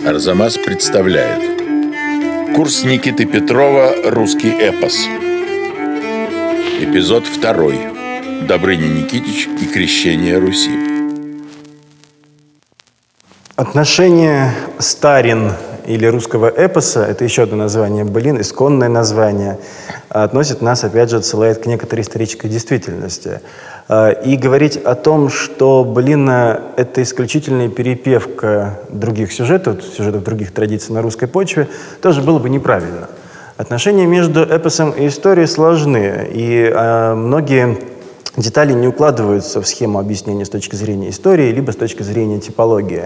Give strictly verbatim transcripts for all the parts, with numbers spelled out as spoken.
Арзамас представляет курс Никиты Петрова «Русский эпос». Эпизод второй. Добрыня Никитич и крещение Руси. Отношение старин или русского эпоса, это еще одно название былин, исконное название, относит нас, опять же, отсылает к некоторой исторической действительности. И говорить о том, что былина – это исключительная перепевка других сюжетов, сюжетов других традиций на русской почве, тоже было бы неправильно. Отношения между эпосом и историей сложны, и э, многие детали не укладываются в схему объяснения с точки зрения истории, либо с точки зрения типологии.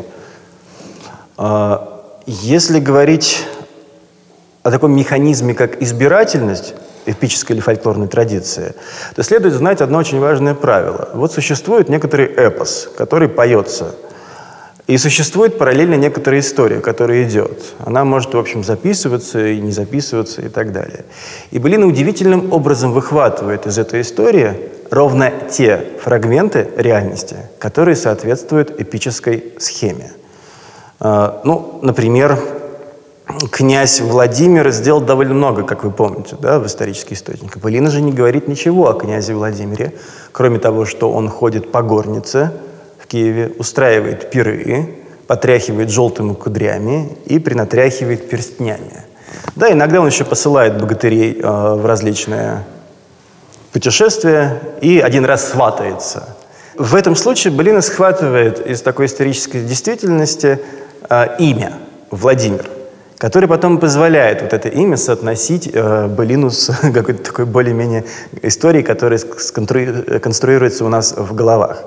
Э, если говорить о таком механизме, как избирательность эпической или фольклорной традиции, то следует знать одно очень важное правило. Вот существует некоторый эпос, который поется, и существует параллельно некоторая история, которая идет. Она может, в общем, записываться и не записываться и так далее. И былина удивительным образом выхватывает из этой истории ровно те фрагменты реальности, которые соответствуют эпической схеме. Ну, например, князь Владимир сделал довольно много, как вы помните, да, в исторических источниках. Былина же не говорит ничего о князе Владимире, кроме того, что он ходит по горнице в Киеве, устраивает пиры, потряхивает желтыми кудрями и принатряхивает перстнями. Да, иногда он еще посылает богатырей э, в различные путешествия и один раз сватается. В этом случае былина схватывает из такой исторической действительности э, имя Владимир, который потом позволяет вот это имя соотносить э, былину с какой-то такой более-менее историей, которая сконструи- конструируется у нас в головах.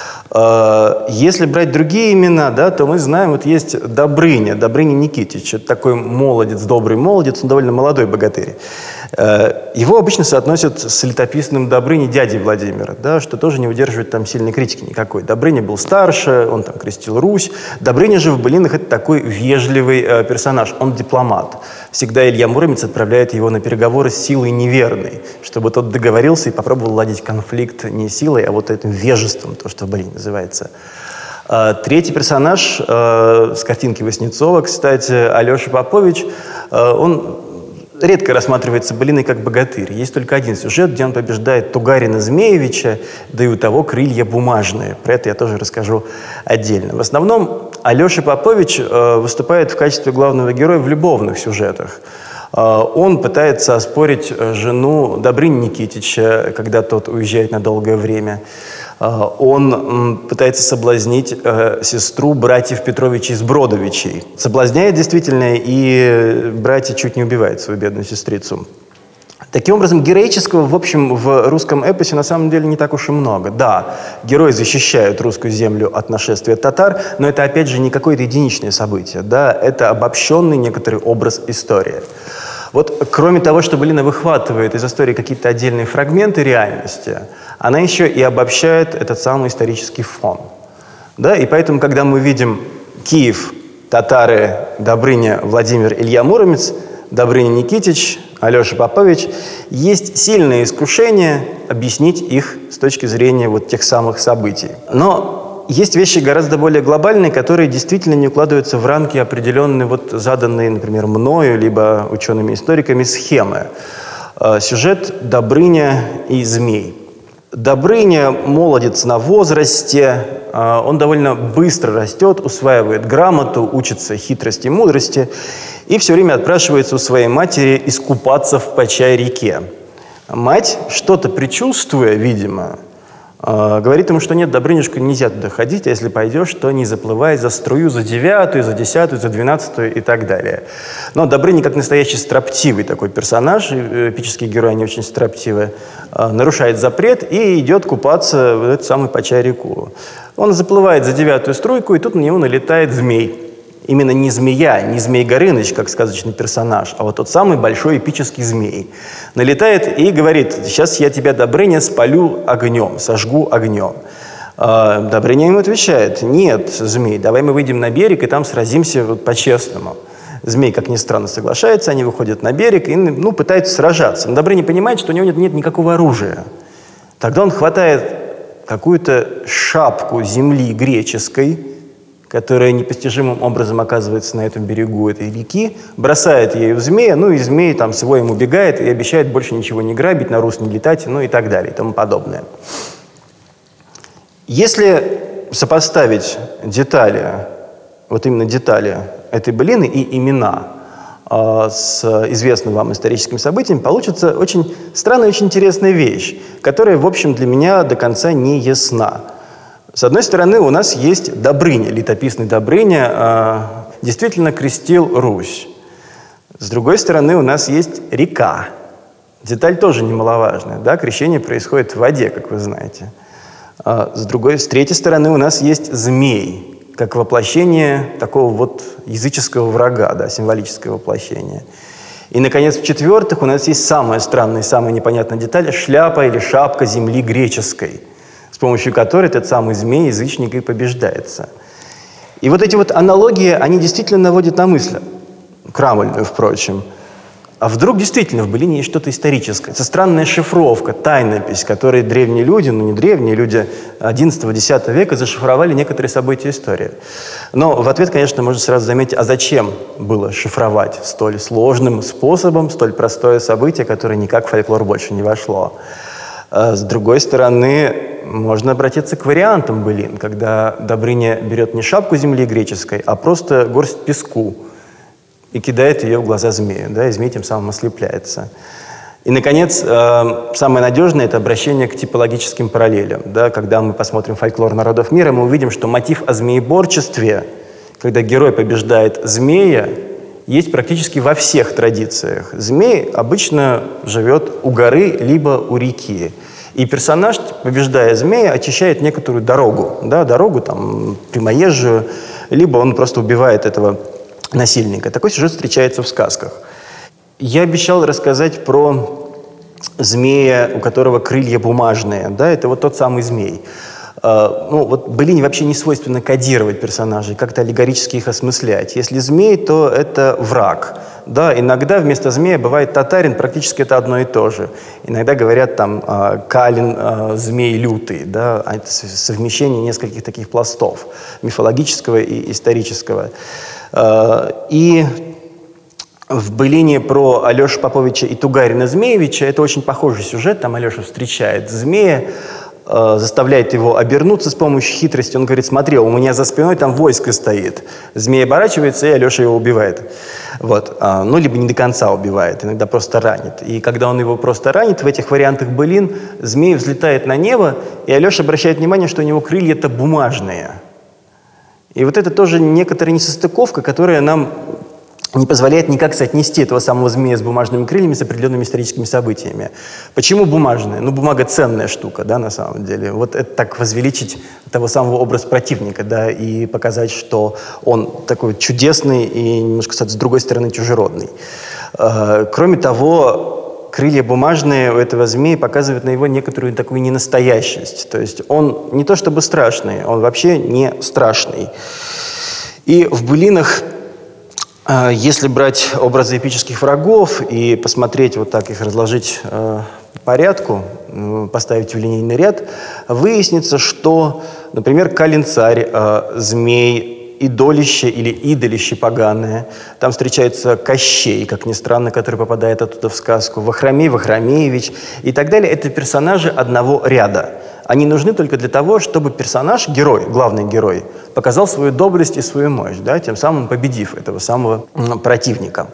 Э, если брать другие имена, да, то мы знаем, вот есть Добрыня, Добрыня Никитич, это такой молодец, добрый молодец, он довольно молодой богатырь. Э, его обычно соотносят с летописным Добрыней, дядей Владимира, да, что тоже не удерживает там сильной критики никакой. Добрыня был старше, он там крестил Русь. Добрыня же в былинах это такой вежливый э, персонаж, он дипломат. Всегда Илья Муромец отправляет его на переговоры с силой неверной, чтобы тот договорился и попробовал ладить конфликт не силой, а вот этим вежеством, то, что в былине называется. Э, третий персонаж э, с картинки Васнецова, кстати, Алеша Попович, э, он редко рассматривается былиной как богатырь. Есть только один сюжет, где он побеждает Тугарина Змеевича, да и у того крылья бумажные. Про это я тоже расскажу отдельно. В основном Алеша Попович э, выступает в качестве главного героя в любовных сюжетах. Э, он пытается оспорить жену Добрыни Никитича, когда тот уезжает на долгое время. Э, он м, пытается соблазнить э, сестру братьев Петровичей Сбродовичей. Соблазняет действительно, и братья чуть не убивают свою бедную сестрицу. Таким образом, героического, в общем, в русском эпосе на самом деле не так уж и много. Да, герои защищают русскую землю от нашествия татар, но это, опять же, не какое-то единичное событие. Да? Это обобщенный некоторый образ истории. Вот кроме того, что былина выхватывает из истории какие-то отдельные фрагменты реальности, она еще и обобщает этот самый исторический фон. Да? И поэтому, когда мы видим Киев, татары, Добрыня, Владимир, Илья Муромец, Добрыня Никитич, Алеша Попович, есть сильное искушение объяснить их с точки зрения вот тех самых событий. Но есть вещи гораздо более глобальные, которые действительно не укладываются в рамки определенные, вот заданные, например, мною, либо учеными-историками схемы. Сюжет Добрыня и змей. Добрыня молодец на возрасте, он довольно быстро растет, усваивает грамоту, учится хитрости и мудрости и все время отпрашивается у своей матери искупаться в Почай-реке. Мать, что-то предчувствуя, видимо, говорит ему, что нет, Добрынюшка, нельзя туда ходить, а если пойдешь, то не заплывай за струю, за девятую, за десятую, за двенадцатую и так далее. Но Добрыня, как настоящий строптивый такой персонаж, эпические герои, они очень строптивые, нарушает запрет и идет купаться в эту самую Почай-реку. Он заплывает за девятую струйку, и тут на него налетает змей. Именно не змея, не Змей Горыныч, как сказочный персонаж, а вот тот самый большой эпический змей. Налетает и говорит: сейчас я тебя, Добрыня, спалю огнем, сожгу огнем. А Добрыня ему отвечает: нет, змей, давай мы выйдем на берег и там сразимся вот по-честному. Змей, как ни странно, соглашается, они выходят на берег и ну, пытаются сражаться. Но Добрыня понимает, что у него нет, нет никакого оружия. Тогда он хватает какую-то шапку земли греческой, которая непостижимым образом оказывается на этом берегу этой реки, бросает ею змея, ну и змей там с воем убегает и обещает больше ничего не грабить, на Рус не летать, ну и так далее, и тому подобное. Если сопоставить детали, вот именно детали этой былины и имена э, с известным вам историческим событием, получится очень странная, очень интересная вещь, которая, в общем, для меня до конца не ясна. С одной стороны, у нас есть Добрыня, летописный Добрыня, э, действительно крестил Русь. С другой стороны, у нас есть река. Деталь тоже немаловажная, да, крещение происходит в воде, как вы знаете. А с другой, с третьей стороны, у нас есть змей, как воплощение такого вот языческого врага, да, символическое воплощение. И, наконец, в-четвертых, у нас есть самая странная и самая непонятная деталь – шляпа или шапка земли греческой, с помощью которой этот самый змей, язычник, и побеждается. И вот эти вот аналогии, они действительно наводят на мысль, крамольную, впрочем. А вдруг действительно в былине есть что-то историческое? Это странная шифровка, тайнопись, которой древние люди, ну не древние люди, одиннадцатого-десятого века зашифровали некоторые события истории. Но в ответ, конечно, можно сразу заметить, а зачем было шифровать столь сложным способом, столь простое событие, которое никак в фольклор больше не вошло. А с другой стороны, можно обратиться к вариантам былин, когда Добрыня берет не шапку земли греческой, а просто горсть песку, и кидает ее в глаза змею, да, и змей тем самым ослепляется. И, наконец, э, самое надежное – это обращение к типологическим параллелям. Да, когда мы посмотрим фольклор народов мира, мы увидим, что мотив о змееборчестве, когда герой побеждает змея, есть практически во всех традициях. Змей обычно живет у горы либо у реки. И персонаж, побеждая змея, очищает некоторую дорогу, да, дорогу там, прямоезжую, либо он просто убивает этого насильника. Такой сюжет встречается в сказках. Я обещал рассказать про змея, у которого крылья бумажные. Да, это вот тот самый змей. Uh, ну, вот былине вообще не свойственно кодировать персонажей, как-то аллегорически их осмыслять. Если змей, то это враг. Да, иногда вместо змея бывает татарин, практически это одно и то же. Иногда говорят там uh, Калин, uh, змей лютый. Да, это совмещение нескольких таких пластов, мифологического и исторического. Uh, и в былине про Алешу Поповича и Тугарина Змеевича это очень похожий сюжет. Там Алеша встречает змея, заставляет его обернуться с помощью хитрости. Он говорит: смотри, у меня за спиной там войско стоит. Змей оборачивается, и Алеша его убивает. Вот. Ну, либо не до конца убивает, иногда просто ранит. И когда он его просто ранит, в этих вариантах былин змей взлетает на небо, и Алеша обращает внимание, что у него крылья-то бумажные. И вот это тоже некоторая несостыковка, которая нам не позволяет никак соотнести этого самого змея с бумажными крыльями с определенными историческими событиями. Почему бумажная? Ну, бумага ценная штука, да, на самом деле. Вот это так возвеличить того самого образа противника, да, и показать, что он такой чудесный и немножко, кстати, с другой стороны, чужеродный. Кроме того, крылья бумажные у этого змея показывают на его некоторую такую ненастоящесть. То есть он не то чтобы страшный, он вообще не страшный. И в былинах, если брать образы эпических врагов и посмотреть, вот так их разложить э, по порядку, э, поставить в линейный ряд, выяснится, что, например, Калин-царь, э, змей, идолище или идолище поганое, там встречается Кощей, как ни странно, который попадает оттуда в сказку, Вахромей, Вахромеевич и так далее. Это персонажи одного ряда. Они нужны только для того, чтобы персонаж, герой, главный герой, показал свою доблесть и свою мощь, да, тем самым победив этого самого противника.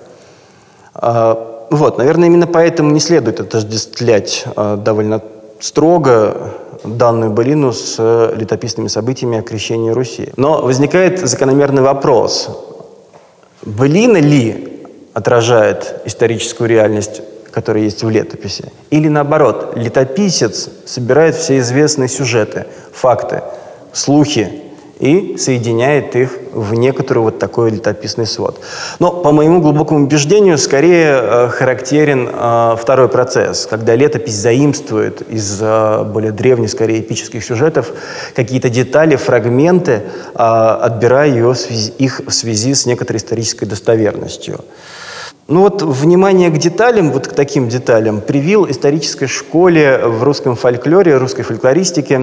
А, вот, наверное, именно поэтому не следует отождествлять а, довольно строго данную былину с летописными событиями о крещении Руси. Но возникает закономерный вопрос: былина ли отражает историческую реальность, которые есть в летописи? Или наоборот, летописец собирает все известные сюжеты, факты, слухи и соединяет их в некоторый вот такой летописный свод. Но, по моему глубокому убеждению, скорее э, характерен э, второй процесс, когда летопись заимствует из э, более древних, скорее эпических сюжетов какие-то детали, фрагменты, э, отбирая ее в связи, их в связи с некоторой исторической достоверностью. Ну вот внимание к деталям, вот к таким деталям, привил исторической школе в русском фольклоре, русской фольклористике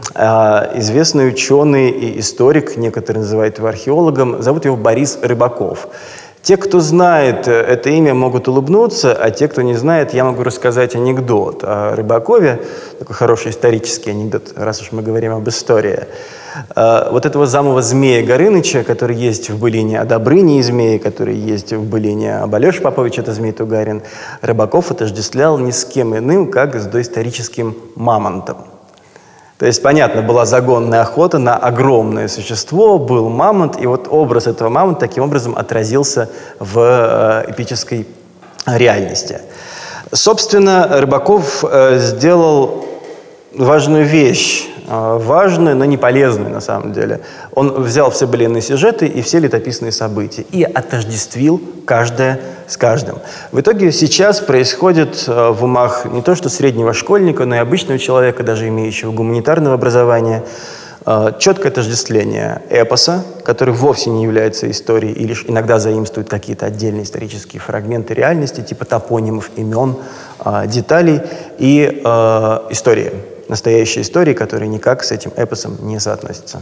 известный ученый и историк, некоторые называют его археологом, зовут его Борис Рыбаков. Те, кто знает это имя, могут улыбнуться, а те, кто не знает, я могу рассказать анекдот о Рыбакове, такой хороший исторический анекдот, раз уж мы говорим об истории. Вот этого замова Змея Горыныча, который есть в былине о Добрыне и Змее, который есть в былине об Алёше Поповиче, это Змей Тугарин, Рыбаков отождествлял ни с кем иным, как с доисторическим мамонтом. То есть, понятно, была загонная охота на огромное существо, был мамонт, и вот образ этого мамонта таким образом отразился в эпической реальности. Собственно, Рыбаков сделал важную вещь, важную, но не полезную на самом деле. Он взял все былинные сюжеты и все летописные события и отождествил каждое с каждым. В итоге сейчас происходит в умах не то что среднего школьника, но и обычного человека, даже имеющего гуманитарного образования, четкое отождествление эпоса, который вовсе не является историей и лишь иногда заимствует какие-то отдельные исторические фрагменты реальности, типа топонимов, имен, деталей, и э, истории, настоящие истории, которые никак с этим эпосом не соотносятся.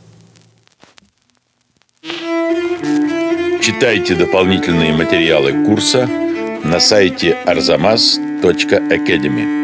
Читайте дополнительные материалы курса на сайте арзамас точка академи.